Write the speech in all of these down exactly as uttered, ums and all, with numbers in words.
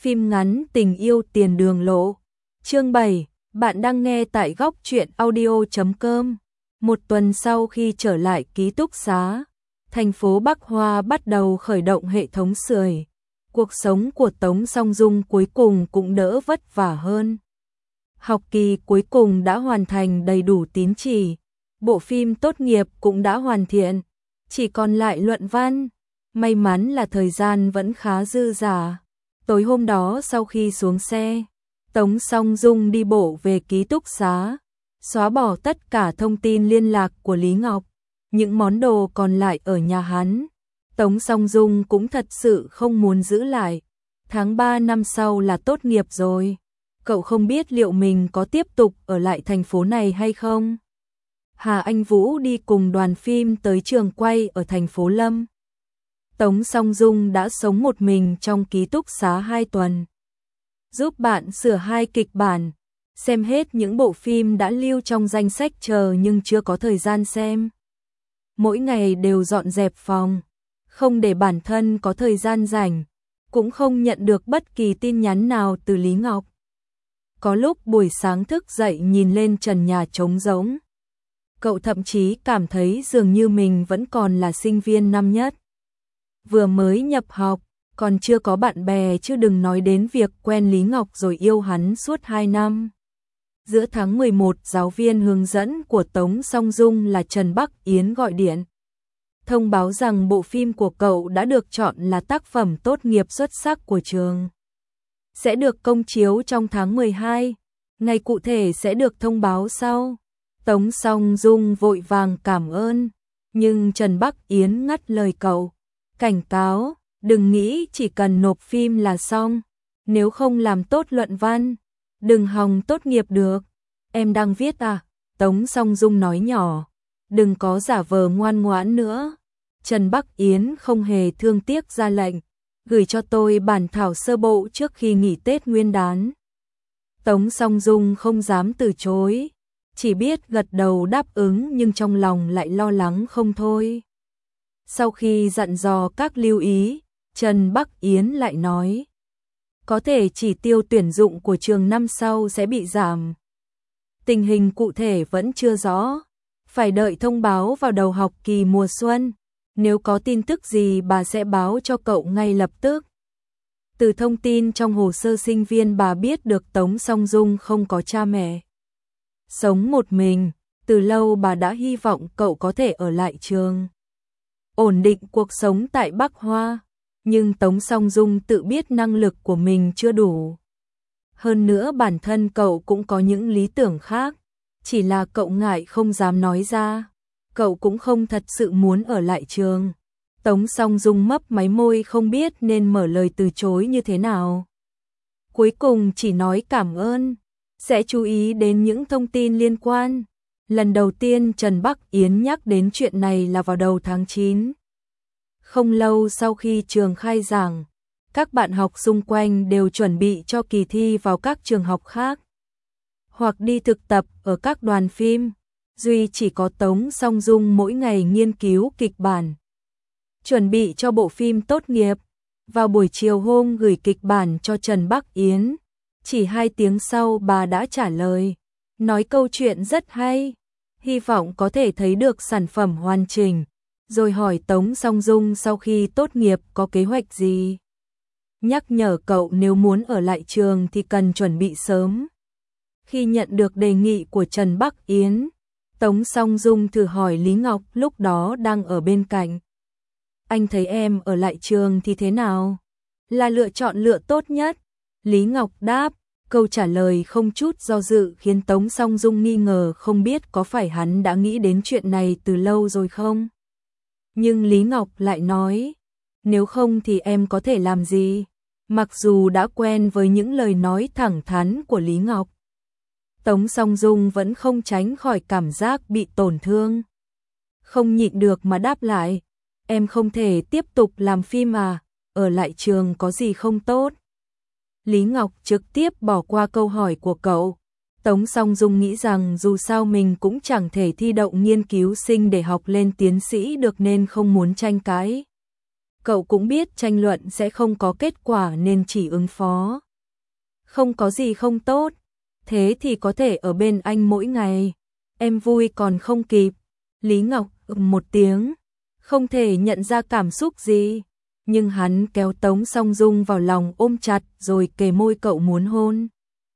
Phim ngắn Tình yêu tiền đường lộ. Chương bảy, bạn đang nghe tại góc truyện audio chấm com. Một tuần sau khi trở lại ký túc xá, thành phố Bắc Hoa bắt đầu khởi động hệ thống sưởi. Cuộc sống của Tống Song Dung cuối cùng cũng đỡ vất vả hơn. Học kỳ cuối cùng đã hoàn thành đầy đủ tín chỉ. Bộ phim tốt nghiệp cũng đã hoàn thiện, chỉ còn lại luận văn. May mắn là thời gian vẫn khá dư dả. Tối hôm đó sau khi xuống xe, Tống Song Dung đi bộ về ký túc xá, xóa bỏ tất cả thông tin liên lạc của Lý Ngọc. Những món đồ còn lại ở nhà hắn, Tống Song Dung cũng thật sự không muốn giữ lại. Tháng ba năm sau là tốt nghiệp rồi. Cậu không biết liệu mình có tiếp tục ở lại thành phố này hay không. Hà Anh Vũ đi cùng đoàn phim tới trường quay ở thành phố Lâm. Tống Song Dung đã sống một mình trong ký túc xá hai tuần. Giúp bạn sửa hai kịch bản, xem hết những bộ phim đã lưu trong danh sách chờ nhưng chưa có thời gian xem. Mỗi ngày đều dọn dẹp phòng, không để bản thân có thời gian rảnh, cũng không nhận được bất kỳ tin nhắn nào từ Lý Ngọc. Có lúc buổi sáng thức dậy nhìn lên trần nhà trống rỗng. Cậu thậm chí cảm thấy dường như mình vẫn còn là sinh viên năm nhất. Vừa mới nhập học, còn chưa có bạn bè chứ đừng nói đến việc quen Lý Ngọc rồi yêu hắn suốt hai năm. Giữa tháng mười một, giáo viên hướng dẫn của Tống Song Dung là Trần Bắc Yến gọi điện. Thông báo rằng bộ phim của cậu đã được chọn là tác phẩm tốt nghiệp xuất sắc của trường. Sẽ được công chiếu trong tháng mười hai, ngày cụ thể sẽ được thông báo sau. Tống Song Dung vội vàng cảm ơn, nhưng Trần Bắc Yến ngắt lời cậu. Cảnh cáo, đừng nghĩ chỉ cần nộp phim là xong, nếu không làm tốt luận văn, đừng hòng tốt nghiệp được. Em đang viết à? Tống Song Dung nói nhỏ, đừng có giả vờ ngoan ngoãn nữa. Trần Bắc Yến không hề thương tiếc ra lệnh, gửi cho tôi bản thảo sơ bộ trước khi nghỉ Tết Nguyên đán. Tống Song Dung không dám từ chối, chỉ biết gật đầu đáp ứng nhưng trong lòng lại lo lắng không thôi. Sau khi dặn dò các lưu ý, Trần Bắc Yến lại nói, có thể chỉ tiêu tuyển dụng của trường năm sau sẽ bị giảm. Tình hình cụ thể vẫn chưa rõ, phải đợi thông báo vào đầu học kỳ mùa xuân. Nếu có tin tức gì bà sẽ báo cho cậu ngay lập tức. Từ thông tin trong hồ sơ sinh viên bà biết được Tống Song Dung không có cha mẹ. Sống một mình, từ lâu bà đã hy vọng cậu có thể ở lại trường. Ổn định cuộc sống tại Bắc Hoa, nhưng Tống Song Dung tự biết năng lực của mình chưa đủ. Hơn nữa bản thân cậu cũng có những lý tưởng khác, chỉ là cậu ngại không dám nói ra. Cậu cũng không thật sự muốn ở lại trường. Tống Song Dung mấp máy môi không biết nên mở lời từ chối như thế nào. Cuối cùng chỉ nói cảm ơn, sẽ chú ý đến những thông tin liên quan. Lần đầu tiên Trần Bắc Yến nhắc đến chuyện này là vào đầu tháng chín. Không lâu sau khi trường khai giảng, các bạn học xung quanh đều chuẩn bị cho kỳ thi vào các trường học khác, hoặc đi thực tập ở các đoàn phim. Duy chỉ có Tống Song Dung mỗi ngày nghiên cứu kịch bản, chuẩn bị cho bộ phim tốt nghiệp. Vào buổi chiều hôm gửi kịch bản cho Trần Bắc Yến, chỉ hai tiếng sau bà đã trả lời, nói câu chuyện rất hay, hy vọng có thể thấy được sản phẩm hoàn chỉnh, rồi hỏi Tống Song Dung sau khi tốt nghiệp có kế hoạch gì. Nhắc nhở cậu nếu muốn ở lại trường thì cần chuẩn bị sớm. Khi nhận được đề nghị của Trần Bắc Yến, Tống Song Dung thử hỏi Lý Ngọc lúc đó đang ở bên cạnh. Anh thấy em ở lại trường thì thế nào? Là lựa chọn lựa tốt nhất. Lý Ngọc đáp, câu trả lời không chút do dự khiến Tống Song Dung nghi ngờ không biết có phải hắn đã nghĩ đến chuyện này từ lâu rồi không? Nhưng Lý Ngọc lại nói, nếu không thì em có thể làm gì? Mặc dù đã quen với những lời nói thẳng thắn của Lý Ngọc, Tống Song Dung vẫn không tránh khỏi cảm giác bị tổn thương. Không nhịn được mà đáp lại, em không thể tiếp tục làm phim à, ở lại trường có gì không tốt. Lý Ngọc trực tiếp bỏ qua câu hỏi của cậu. Tống Song Dung nghĩ rằng dù sao mình cũng chẳng thể thi đậu nghiên cứu sinh để học lên tiến sĩ được nên không muốn tranh cãi. cậu cũng biết tranh luận sẽ không có kết quả nên chỉ ứng phó. Không có gì không tốt, thế thì có thể ở bên anh mỗi ngày. Em vui còn không kịp. Lý Ngọc ừm một tiếng, không thể nhận ra cảm xúc gì, nhưng hắn kéo Tống Song Dung vào lòng ôm chặt rồi kề môi cậu muốn hôn.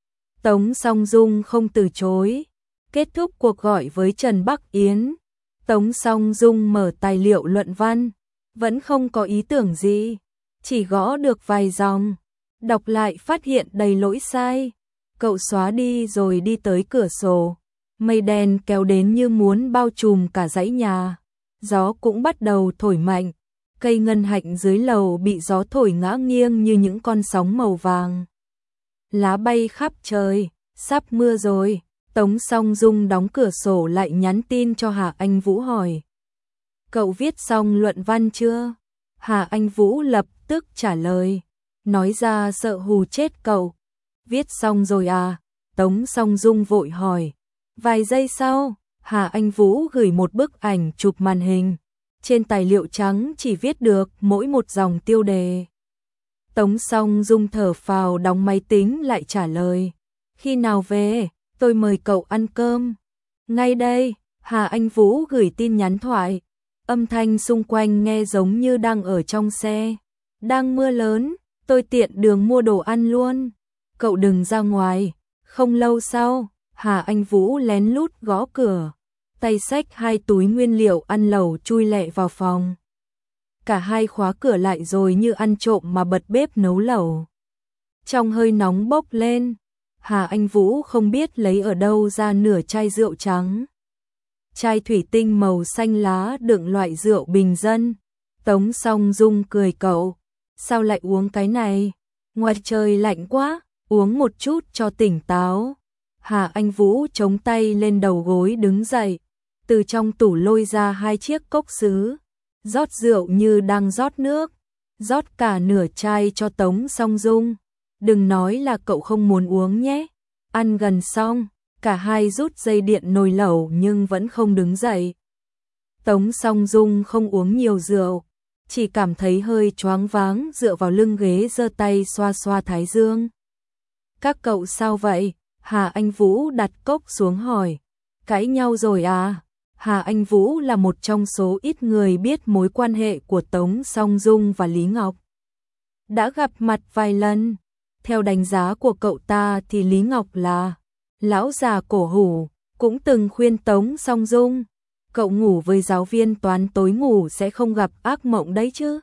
Tống Song Dung không từ chối. Kết thúc cuộc gọi với Trần Bắc Yến, Tống Song Dung mở tài liệu luận văn, vẫn không có ý tưởng gì, chỉ gõ được vài dòng, đọc lại phát hiện đầy lỗi sai. Cậu xóa đi rồi đi tới cửa sổ, mây đen kéo đến như muốn bao trùm cả dãy nhà, gió cũng bắt đầu thổi mạnh, cây ngân hạnh dưới lầu bị gió thổi ngã nghiêng như những con sóng màu vàng. Lá bay khắp trời, sắp mưa rồi. Tống Song Dung đóng cửa sổ lại nhắn tin cho Hà Anh Vũ hỏi. Cậu viết xong luận văn chưa? Hà Anh Vũ lập tức trả lời, nói ra sợ hù chết cậu. Viết xong rồi à? Tống Song Dung vội hỏi. Vài giây sau, Hà Anh Vũ gửi một bức ảnh chụp màn hình. Trên tài liệu trắng chỉ viết được mỗi một dòng tiêu đề. Tống Song Dung thở phào đóng máy tính lại trả lời. Khi nào về? Tôi mời cậu ăn cơm. Ngay đây, Hà Anh Vũ gửi tin nhắn thoại. Âm thanh xung quanh nghe giống như đang ở trong xe. Đang mưa lớn, tôi tiện đường mua đồ ăn luôn. Cậu đừng ra ngoài. Không lâu sau, Hà Anh Vũ lén lút gõ cửa. Tay xách hai túi nguyên liệu ăn lẩu chui lẹ vào phòng. Cả hai khóa cửa lại rồi như ăn trộm mà bật bếp nấu lẩu. Trong hơi nóng bốc lên, Hà Anh Vũ không biết lấy ở đâu ra nửa chai rượu trắng. Chai thủy tinh màu xanh lá đựng loại rượu bình dân. Tống Song Dung cười cậu. Sao lại uống cái này? Ngoài trời lạnh quá, uống một chút cho tỉnh táo. Hà Anh Vũ chống tay lên đầu gối đứng dậy. Từ trong tủ lôi ra hai chiếc cốc sứ. Rót rượu như đang rót nước. Rót cả nửa chai cho Tống Song Dung. Đừng nói là cậu không muốn uống nhé. Ăn gần xong, cả hai rút dây điện nồi lẩu nhưng vẫn không đứng dậy. Tống Song Dung không uống nhiều rượu, chỉ cảm thấy hơi choáng váng dựa vào lưng ghế giơ tay xoa xoa thái dương. Các cậu sao vậy? Hà Anh Vũ đặt cốc xuống hỏi. Cãi nhau rồi à? Hà Anh Vũ là một trong số ít người biết mối quan hệ của Tống Song Dung và Lý Ngọc. Đã gặp mặt vài lần. Theo đánh giá của cậu ta thì Lý Ngọc là lão già cổ hủ, cũng từng khuyên Tống Song Dung, cậu ngủ với giáo viên toán tối ngủ sẽ không gặp ác mộng đấy chứ.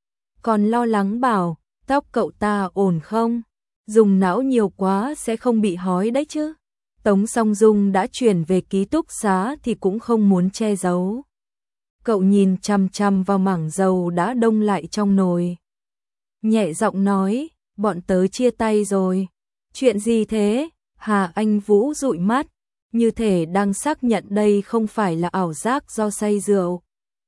Còn lo lắng bảo, tóc cậu ta ổn không? Dùng não nhiều quá sẽ không bị hói đấy chứ. Tống Song Dung đã chuyển về ký túc xá thì cũng không muốn che giấu. Cậu nhìn chằm chằm vào mảng dầu đã đông lại trong nồi. Nhẹ giọng nói, bọn tớ chia tay rồi. Chuyện gì thế? Hà Anh Vũ dụi mắt, như thể đang xác nhận đây không phải là ảo giác do say rượu.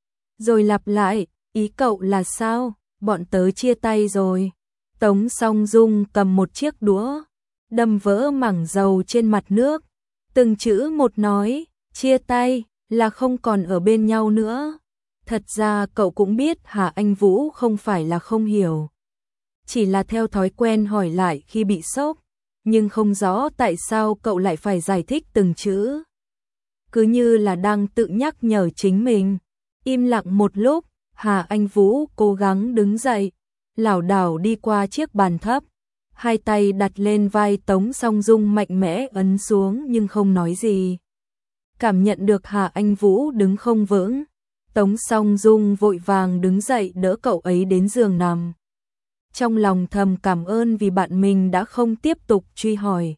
Rồi lặp lại, ý cậu là sao? Bọn tớ chia tay rồi. Tống Song Dung cầm một chiếc đũa, đâm vỡ mảng dầu trên mặt nước. Từng chữ một nói, chia tay là không còn ở bên nhau nữa. Thật ra cậu cũng biết Hà Anh Vũ không phải là không hiểu. Chỉ là theo thói quen hỏi lại khi bị sốc, nhưng không rõ tại sao cậu lại phải giải thích từng chữ. Cứ như là đang tự nhắc nhở chính mình. Im lặng một lúc, Hà Anh Vũ cố gắng đứng dậy, lảo đảo đi qua chiếc bàn thấp, hai tay đặt lên vai Tống Song Dung mạnh mẽ ấn xuống nhưng không nói gì. Cảm nhận được Hà Anh Vũ đứng không vững, Tống Song Dung vội vàng đứng dậy đỡ cậu ấy đến giường nằm. Trong lòng thầm cảm ơn vì bạn mình đã không tiếp tục truy hỏi.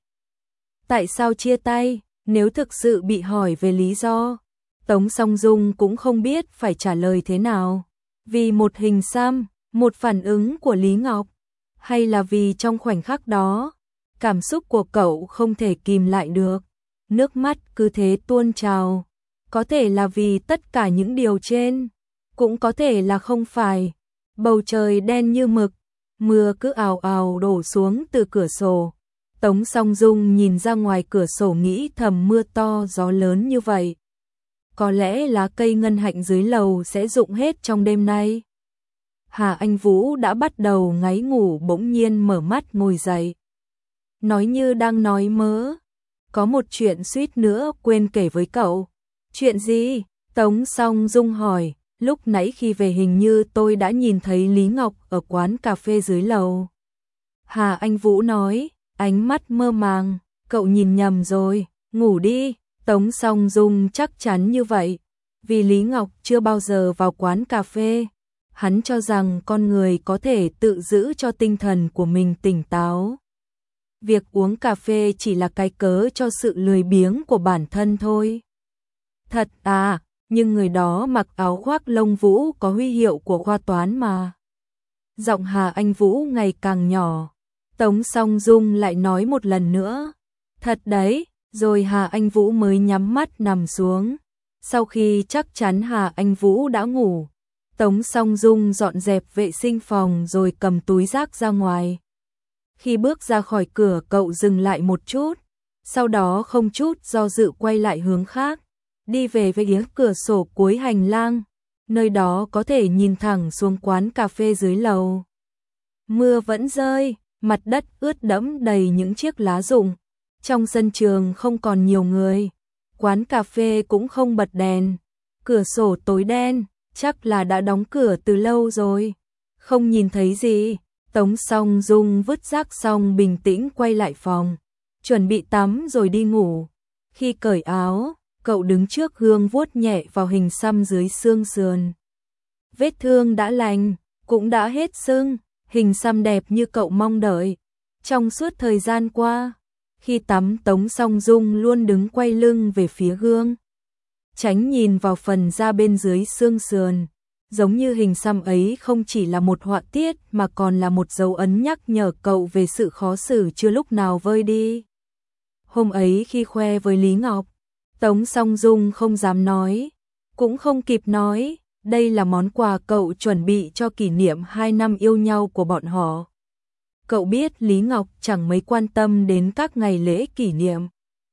Tại sao chia tay? Nếu thực sự bị hỏi về lý do, Tống Song Dung cũng không biết phải trả lời thế nào. Vì một hình xăm, một phản ứng của Lý Ngọc, hay là vì trong khoảnh khắc đó, cảm xúc của cậu không thể kìm lại được, nước mắt cứ thế tuôn trào. Có thể là vì tất cả những điều trên, cũng có thể là không phải. Bầu trời đen như mực, mưa cứ ào ào đổ xuống từ cửa sổ. Tống Song Dung nhìn ra ngoài cửa sổ nghĩ thầm mưa to gió lớn như vậy. Có lẽ lá cây ngân hạnh dưới lầu sẽ rụng hết trong đêm nay. Hà Anh Vũ đã bắt đầu ngáy ngủ bỗng nhiên mở mắt ngồi dậy. Nói như đang nói mớ. Có một chuyện suýt nữa quên kể với cậu. Chuyện gì? Tống Song Dung hỏi. Lúc nãy khi về hình như tôi đã nhìn thấy Lý Ngọc ở quán cà phê dưới lầu. Hà Anh Vũ nói, ánh mắt mơ màng. Cậu nhìn nhầm rồi, ngủ đi. Tống Song Dung chắc chắn như vậy. Vì Lý Ngọc chưa bao giờ vào quán cà phê. Hắn cho rằng con người có thể tự giữ cho tinh thần của mình tỉnh táo. Việc uống cà phê chỉ là cái cớ cho sự lười biếng của bản thân thôi. Thật à, nhưng người đó mặc áo khoác lông vũ có huy hiệu của khoa toán mà. Giọng Hà Anh Vũ ngày càng nhỏ. Tống Song Dung lại nói một lần nữa. Thật đấy, rồi Hà Anh Vũ mới nhắm mắt nằm xuống. Sau khi chắc chắn Hà Anh Vũ đã ngủ, Tống Song Dung dọn dẹp vệ sinh phòng rồi cầm túi rác ra ngoài. Khi bước ra khỏi cửa cậu dừng lại một chút, sau đó không chút do dự quay lại hướng khác, đi về phía cửa sổ cuối hành lang, nơi đó có thể nhìn thẳng xuống quán cà phê dưới lầu. Mưa vẫn rơi, mặt đất ướt đẫm đầy những chiếc lá rụng, trong sân trường không còn nhiều người, quán cà phê cũng không bật đèn, cửa sổ tối đen, chắc là đã đóng cửa từ lâu rồi. Không nhìn thấy gì. Tống Song Dung vứt rác xong bình tĩnh quay lại phòng, chuẩn bị tắm rồi đi ngủ. Khi cởi áo, cậu đứng trước gương vuốt nhẹ vào hình xăm dưới xương sườn. Vết thương đã lành, cũng đã hết sưng, hình xăm đẹp như cậu mong đợi. Trong suốt thời gian qua, khi tắm Tống Song Dung luôn đứng quay lưng về phía gương, tránh nhìn vào phần da bên dưới xương sườn. Giống như hình xăm ấy không chỉ là một họa tiết mà còn là một dấu ấn nhắc nhở cậu về sự khó xử chưa lúc nào vơi đi. Hôm ấy khi khoe với Lý Ngọc, Tống Song Dung không dám nói, cũng không kịp nói, đây là món quà cậu chuẩn bị cho kỷ niệm hai năm yêu nhau của bọn họ. Cậu biết Lý Ngọc chẳng mấy quan tâm đến các ngày lễ kỷ niệm.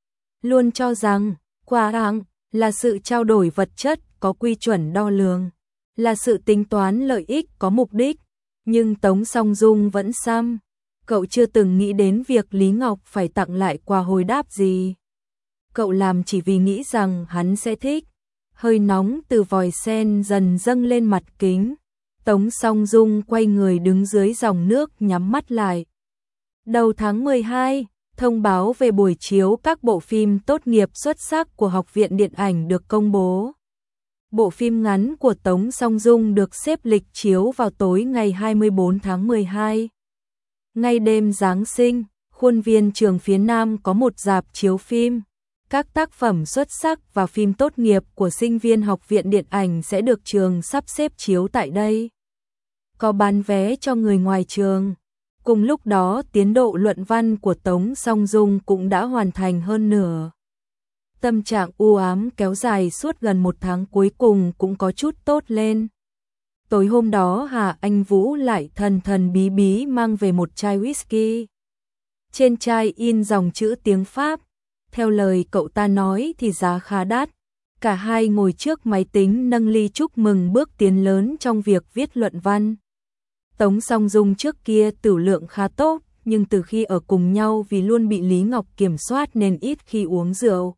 Luôn cho rằng, quà tặng là sự trao đổi vật chất có quy chuẩn đo lường, là sự tính toán lợi ích có mục đích, nhưng Tống Song Dung vẫn xăm. Cậu chưa từng nghĩ đến việc Lý Ngọc phải tặng lại quà hồi đáp gì. Cậu làm chỉ vì nghĩ rằng hắn sẽ thích. Hơi nóng từ vòi sen dần dâng lên mặt kính. Tống Song Dung quay người đứng dưới dòng nước nhắm mắt lại. Đầu tháng mười hai, thông báo về buổi chiếu các bộ phim tốt nghiệp xuất sắc của Học viện Điện ảnh được công bố. Bộ phim ngắn của Tống Song Dung được xếp lịch chiếu vào tối ngày hai mươi bốn tháng mười hai. Ngay đêm Giáng sinh, khuôn viên trường phía Nam có một rạp chiếu phim. Các tác phẩm xuất sắc và phim tốt nghiệp của sinh viên Học viện Điện ảnh sẽ được trường sắp xếp chiếu tại đây. Có bán vé cho người ngoài trường. Cùng lúc đó, tiến độ luận văn của Tống Song Dung cũng đã hoàn thành hơn nửa. Tâm trạng u ám kéo dài suốt gần một tháng cuối cùng cũng có chút tốt lên. Tối hôm đó Hà Anh Vũ lại thần thần bí bí mang về một chai whisky. Trên chai in dòng chữ tiếng Pháp. Theo lời cậu ta nói thì giá khá đắt. Cả hai ngồi trước máy tính nâng ly chúc mừng bước tiến lớn trong việc viết luận văn. Tống Song Dung trước kia tửu lượng khá tốt, nhưng từ khi ở cùng nhau vì luôn bị Lý Ngọc kiểm soát nên ít khi uống rượu.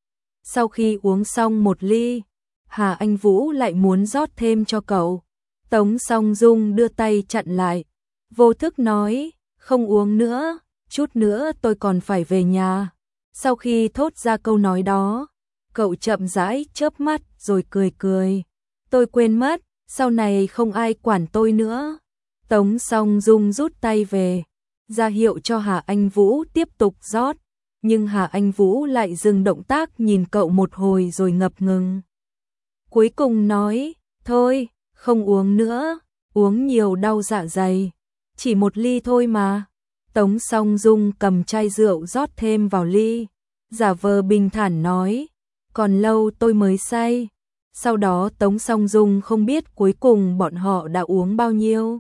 Sau khi uống xong một ly, Hà Anh Vũ lại muốn rót thêm cho cậu. Tống Song Dung đưa tay chặn lại, vô thức nói, không uống nữa, chút nữa tôi còn phải về nhà. Sau khi thốt ra câu nói đó, cậu chậm rãi chớp mắt rồi cười cười. Tôi quên mất, sau này không ai quản tôi nữa. Tống Song Dung rút tay về, ra hiệu cho Hà Anh Vũ tiếp tục rót. Nhưng Hà Anh Vũ lại dừng động tác nhìn cậu một hồi rồi ngập ngừng. Cuối cùng nói, thôi, không uống nữa, uống nhiều đau dạ dày. Chỉ một ly thôi mà. Tống Song Dung cầm chai rượu rót thêm vào ly, giả vờ bình thản nói, còn lâu tôi mới say. Sau đó Tống Song Dung không biết cuối cùng bọn họ đã uống bao nhiêu.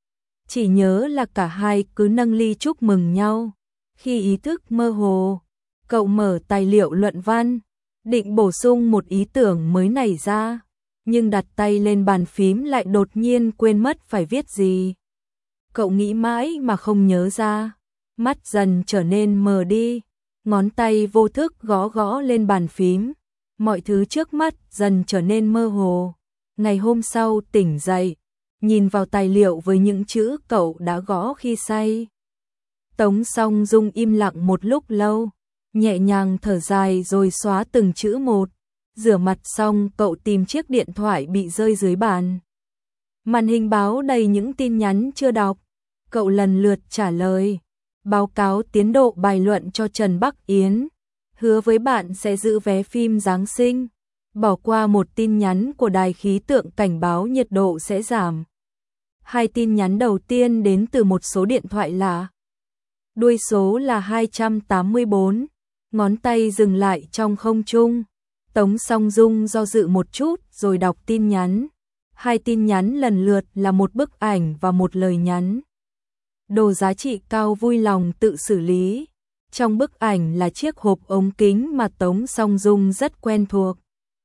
Chỉ nhớ là cả hai cứ nâng ly chúc mừng nhau. Khi ý thức mơ hồ, cậu mở tài liệu luận văn, định bổ sung một ý tưởng mới nảy ra. nhưng đặt tay lên bàn phím lại đột nhiên quên mất phải viết gì. Cậu nghĩ mãi mà không nhớ ra, mắt dần trở nên mờ đi, ngón tay vô thức gõ gõ lên bàn phím, mọi thứ trước mắt dần trở nên mơ hồ. Ngày hôm sau tỉnh dậy, nhìn vào tài liệu với những chữ cậu đã gõ khi say. Tống Song Dung im lặng một lúc lâu, nhẹ nhàng thở dài rồi xóa từng chữ một. Rửa mặt xong cậu tìm chiếc điện thoại bị rơi dưới bàn. Màn hình báo đầy những tin nhắn chưa đọc. Cậu lần lượt trả lời, báo cáo tiến độ bài luận cho Trần Bắc Yến, hứa với bạn sẽ giữ vé phim Giáng sinh, bỏ qua một tin nhắn của đài khí tượng cảnh báo nhiệt độ sẽ giảm. Hai tin nhắn đầu tiên đến từ một số điện thoại lạ. Đuôi số là hai trăm tám mươi bốn, ngón tay dừng lại trong không trung. Tống Song Dung do dự một chút rồi đọc tin nhắn. Hai tin nhắn lần lượt là một bức ảnh và một lời nhắn. Đồ giá trị cao vui lòng tự xử lý. Trong bức ảnh là chiếc hộp ống kính mà Tống Song Dung rất quen thuộc.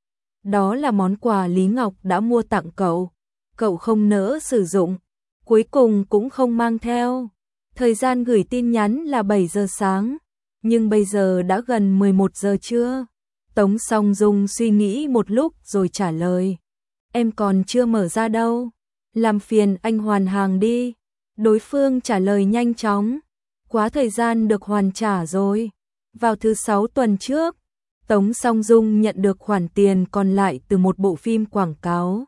Đó là món quà Lý Ngọc đã mua tặng cậu. Cậu không nỡ sử dụng, cuối cùng cũng không mang theo. Thời gian gửi tin nhắn là bảy giờ sáng, nhưng bây giờ đã gần mười một giờ trưa. Tống Song Dung suy nghĩ một lúc rồi trả lời. Em còn chưa mở ra đâu. Làm phiền anh hoàn hàng đi. Đối phương trả lời nhanh chóng. Quá thời gian được hoàn trả rồi. Vào thứ sáu tuần trước, Tống Song Dung nhận được khoản tiền còn lại từ một bộ phim quảng cáo.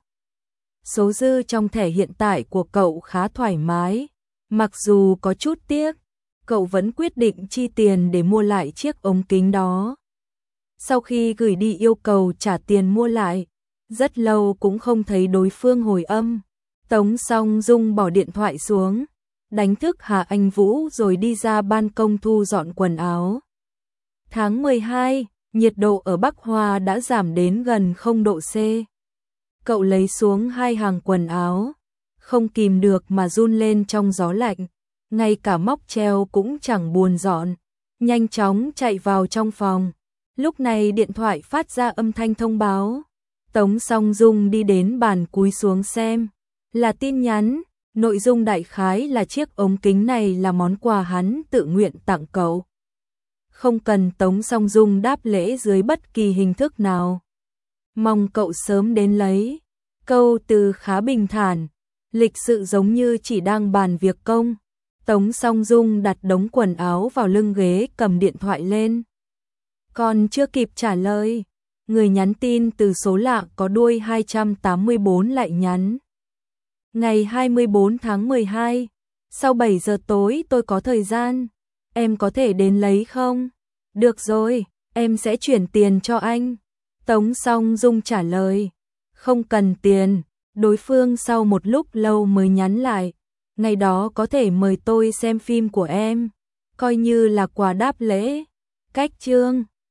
Số dư trong thẻ hiện tại của cậu khá thoải mái. Mặc dù có chút tiếc, cậu vẫn quyết định chi tiền để mua lại chiếc ống kính đó. Sau khi gửi đi yêu cầu trả tiền mua lại, rất lâu cũng không thấy đối phương hồi âm. Tống Song Dung bỏ điện thoại xuống, đánh thức Hà Anh Vũ rồi đi ra ban công thu dọn quần áo. Tháng mười hai, nhiệt độ ở Bắc Hoa đã giảm đến gần không độ C. Cậu lấy xuống hai hàng quần áo, không kìm được mà run lên trong gió lạnh. Ngay cả móc treo cũng chẳng buồn dọn, nhanh chóng chạy vào trong phòng. Lúc này điện thoại phát ra âm thanh thông báo. Tống Song Dung đi đến bàn cúi xuống xem. Là tin nhắn, nội dung đại khái là chiếc ống kính này là món quà hắn tự nguyện tặng cậu. Không cần Tống Song Dung đáp lễ dưới bất kỳ hình thức nào. Mong cậu sớm đến lấy. Câu từ khá bình thản, lịch sự giống như chỉ đang bàn việc công. Tống Song Dung đặt đống quần áo vào lưng ghế cầm điện thoại lên. Còn chưa kịp trả lời, người nhắn tin từ số lạ có đuôi hai trăm tám mươi bốn lại nhắn. Ngày hai mươi bốn tháng mười hai, sau bảy giờ tối tôi có thời gian, em có thể đến lấy không? Được rồi, em sẽ chuyển tiền cho anh. Tống Song Dung trả lời, không cần tiền. Đối phương sau một lúc lâu mới nhắn lại, ngày đó có thể mời tôi xem phim của em, coi như là quà đáp lễ. Cách chương